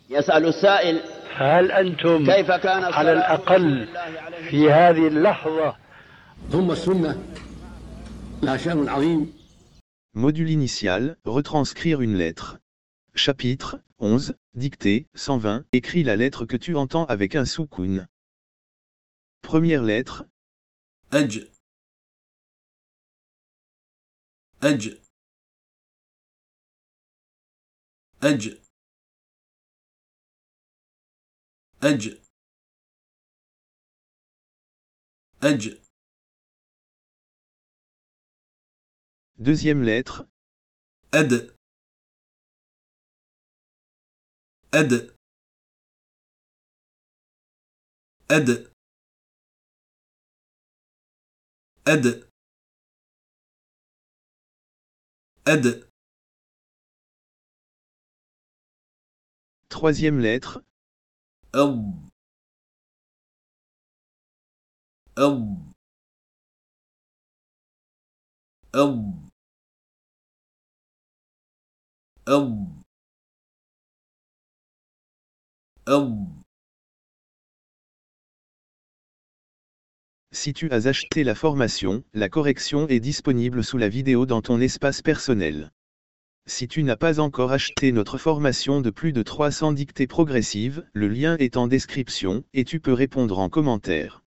يسأل السائل هل أنتم كيف كان على الأقل في هذه اللحظة؟ ثم السنة لها شأن عظيم. Module initial, retranscrire une lettre. Chapitre 11, dictée, 120, écris la lettre que tu entends avec un soukoun. Première lettre. أج أج أج أج أج. Deuxième lettre. أد أد أد أد أد. Troisième lettre. أب أب أب أب أب. Si tu as acheté la formation, la correction est disponible sous la vidéo dans ton espace personnel. Si tu n'as pas encore acheté notre formation de plus de 300 dictées progressives, le lien est en description, et tu peux répondre en commentaire.